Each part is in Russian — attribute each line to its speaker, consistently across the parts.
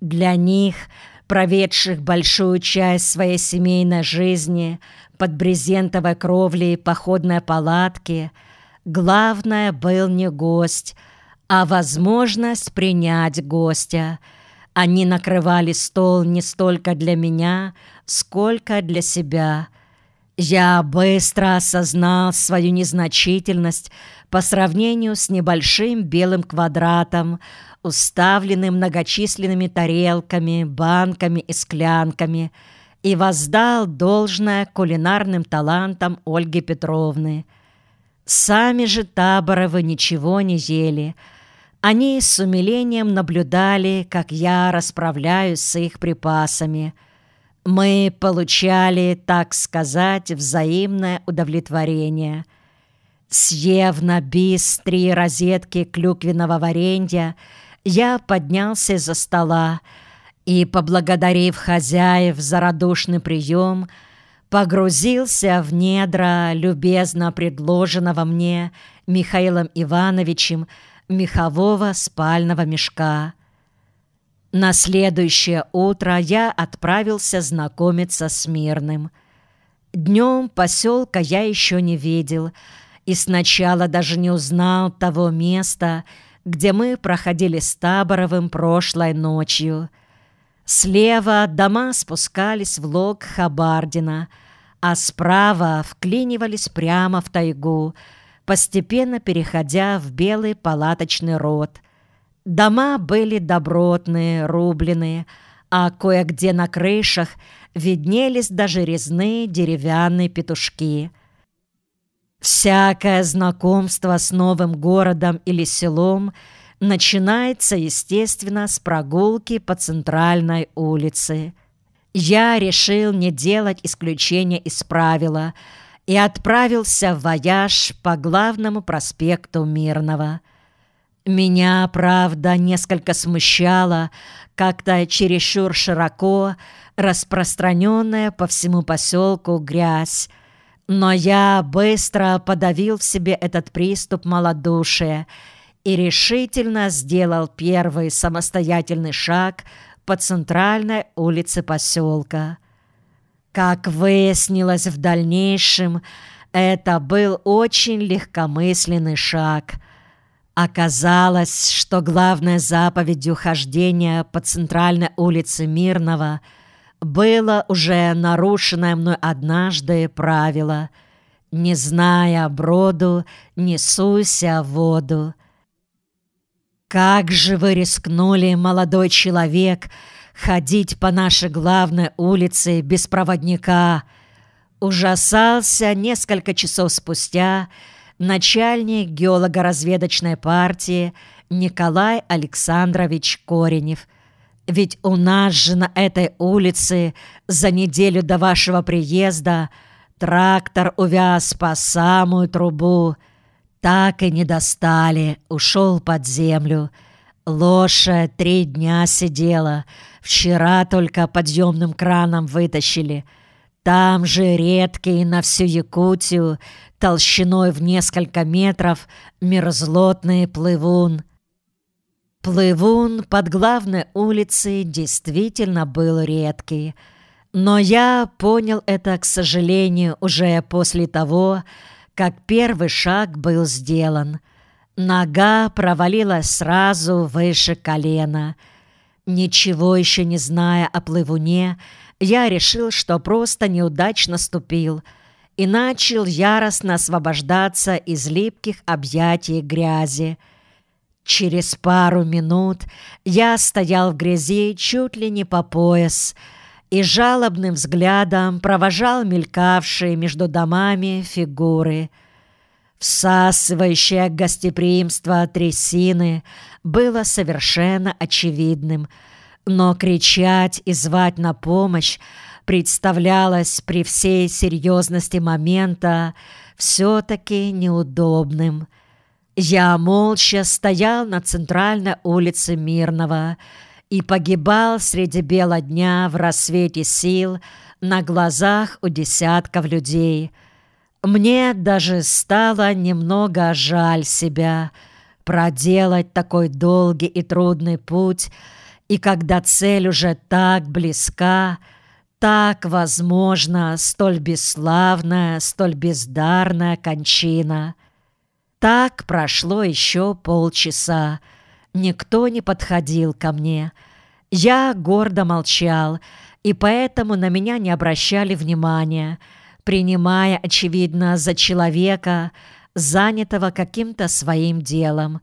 Speaker 1: Для них, проведших большую часть своей семейной жизни под брезентовой кровлей походной палатки, главное был не гость, а возможность принять гостя. Они накрывали стол не столько для меня, сколько для себя. Я быстро осознал свою незначительность по сравнению с небольшим белым квадратом, уставленным многочисленными тарелками, банками и склянками, и воздал должное кулинарным талантам Ольги Петровны. Сами же Таборовы ничего не ели. Они с умилением наблюдали, как я расправляюсь с их припасами. Мы получали, так сказать, взаимное удовлетворение. Съев на бис 3 розетки клюквенного варенья, я поднялся из-за стола и, поблагодарив хозяев за радушный прием, погрузился в недра любезно предложенного мне Михаилом Ивановичем мехового спального мешка. На следующее утро я отправился знакомиться с Мирным. Днем поселка я еще не видел и сначала даже не узнал того места, где мы проходили с Таборовым прошлой ночью. Слева дома спускались в лог Хабардина, а справа вклинивались прямо в тайгу, постепенно переходя в белый палаточный род. Дома были добротные, рубленые, а кое-где на крышах виднелись даже резные деревянные петушки. Всякое знакомство с новым городом или селом начинается, естественно, с прогулки по центральной улице. Я решил не делать исключения из правила и отправился в вояж по главному проспекту Мирного. Меня, правда, несколько смущало как-то чересчур широко распространенная по всему поселку грязь, но я быстро подавил в себе этот приступ малодушия и решительно сделал первый самостоятельный шаг по центральной улице поселка. Как выяснилось в дальнейшем, это был очень легкомысленный шаг. Оказалось, что главной заповедью хождения по центральной улице Мирного было уже нарушенное мной однажды правило: «Не зная броду, не суйся в воду». Как же вы рискнули, молодой человек, ходить по нашей главной улице без проводника? Ужасался несколько часов спустя начальник геолого-разведочной партии Николай Александрович Коренев. Ведь у нас же на этой улице за неделю до вашего приезда трактор увяз по самую трубу. Так и не достали, ушел под землю. Лошадь 3 дня сидела, вчера только подъемным краном вытащили. Там же редкий на всю Якутию, толщиной в несколько метров, мерзлотный плывун. Плывун под главной улицей действительно был редкий, но я понял это, к сожалению, уже после того, как первый шаг был сделан. Нога провалилась сразу выше колена. Ничего еще не зная о плывуне, я решил, что просто неудачно ступил, и начал яростно освобождаться из липких объятий грязи. Через пару минут я стоял в грязи чуть ли не по пояс и жалобным взглядом провожал мелькавшие между домами фигуры. Всасывающее гостеприимство трясины было совершенно очевидным, но кричать и звать на помощь представлялось при всей серьезности момента все-таки неудобным. Я молча стоял на центральной улице Мирного и погибал среди бела дня в рассвете сил на глазах у десятков людей. Мне даже стало немного жаль себя проделать такой долгий и трудный путь И когда цель уже так близка, так возможна столь бесславная, столь бездарная кончина. Так прошло еще полчаса. Никто не подходил ко мне. Я гордо молчал, и поэтому на меня не обращали внимания, принимая, очевидно, за человека, занятого каким-то своим делом.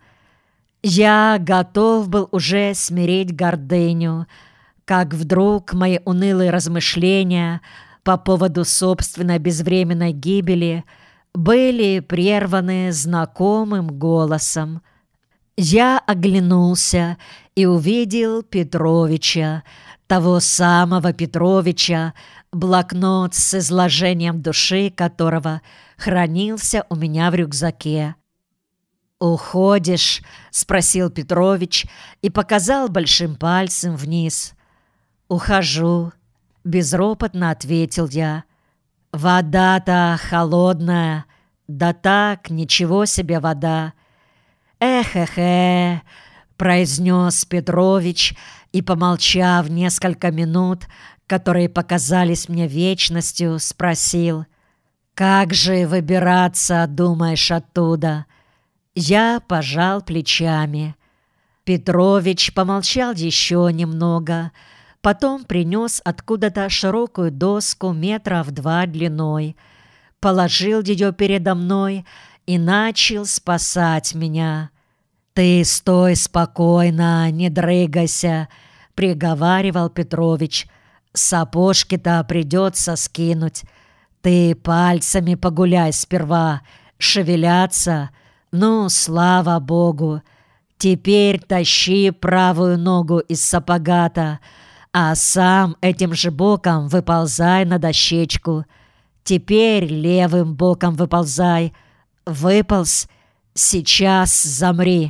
Speaker 1: Я готов был уже смирить гордыню, как вдруг мои унылые размышления по поводу собственной безвременной гибели были прерваны знакомым голосом. Я оглянулся и увидел Петровича, того самого Петровича, блокнот с изложением души которого хранился у меня в рюкзаке. «Уходишь?» — спросил Петрович и показал большим пальцем вниз. «Ухожу», — безропотно ответил я. «Вода-то холодная, да так, ничего себе вода». «Эх-эх-эх», — произнес Петрович и, помолчав несколько минут, которые показались мне вечностью, спросил: «Как же выбираться, думаешь, оттуда?» Я пожал плечами. Петрович помолчал еще немного, потом принес откуда-то широкую доску 2 метра длиной, положил ее передо мной и начал спасать меня. «Ты стой спокойно, не дрыгайся», — приговаривал Петрович. «Сапожки-то придется скинуть. Ты пальцами погуляй сперва, шевелятся. Ну, слава Богу. Теперь тащи правую ногу из сапога-то, а сам этим же боком выползай на дощечку. Теперь левым боком выползай. Выполз, сейчас замри».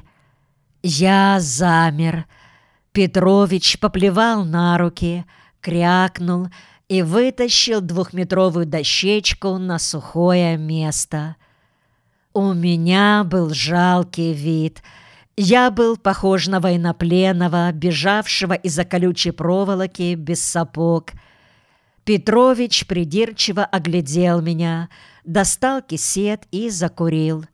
Speaker 1: Я замер. Петрович поплевал на руки, крякнул и вытащил 2-метровую дощечку на сухое место. У меня был жалкий вид. Я был похож на военнопленного, бежавшего из-за колючей проволоки без сапог. Петрович придирчиво оглядел меня, достал кисет и закурил.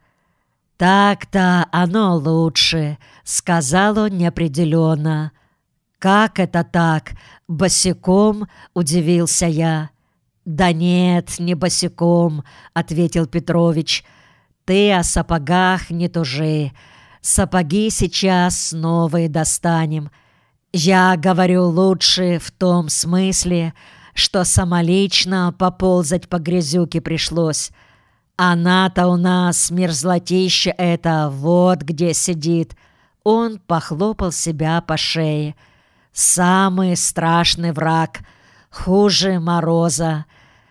Speaker 1: «Так-то оно лучше», — сказал он неопределенно. «Как это так? Босиком?» — удивился я. «Да нет, не босиком», — ответил Петрович. «Ты о сапогах не тужи. Сапоги сейчас новые достанем. Я говорю лучше в том смысле, что самолично поползать по грязюке пришлось. Она-то у нас, мерзлотища эта, вот где сидит». Он похлопал себя по шее. «Самый страшный враг, хуже мороза.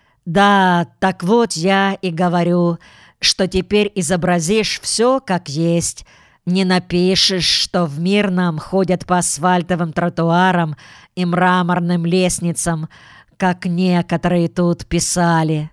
Speaker 1: Да, так вот я и говорю, что теперь изобразишь все как есть. Не напишешь, что в Мирном ходят по асфальтовым тротуарам и мраморным лестницам, как некоторые тут писали».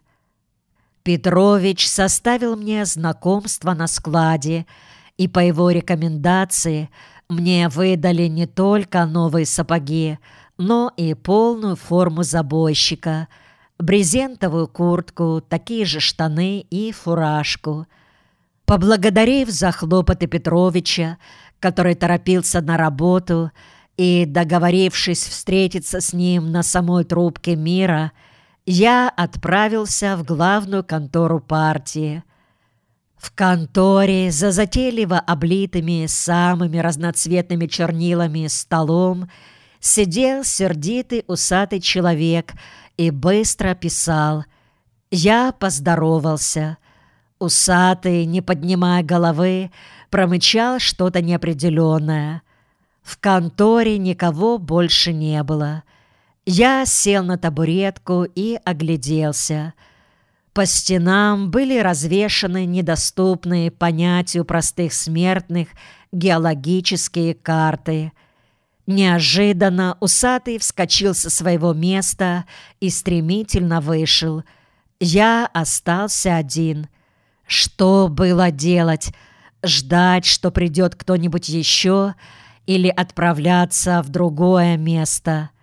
Speaker 1: Петрович составил мне знакомство на складе, и по его рекомендации мне выдали не только новые сапоги, но и полную форму забойщика, брезентовую куртку, такие же штаны и фуражку. Поблагодарив за хлопоты Петровича, который торопился на работу, и договорившись встретиться с ним на самой трубке мира, я отправился в главную контору партии. В конторе за затейливо облитыми самыми разноцветными чернилами столом сидел сердитый усатый человек и быстро писал. Я поздоровался. Усатый, не поднимая головы, промычал что-то неопределенное. В конторе никого больше не было. Я сел на табуретку и огляделся. По стенам были развешаны недоступные понятию простых смертных геологические карты. Неожиданно усатый вскочил со своего места и стремительно вышел. Я остался один. Что было делать? Ждать, что придет кто-нибудь еще, или отправляться в другое место.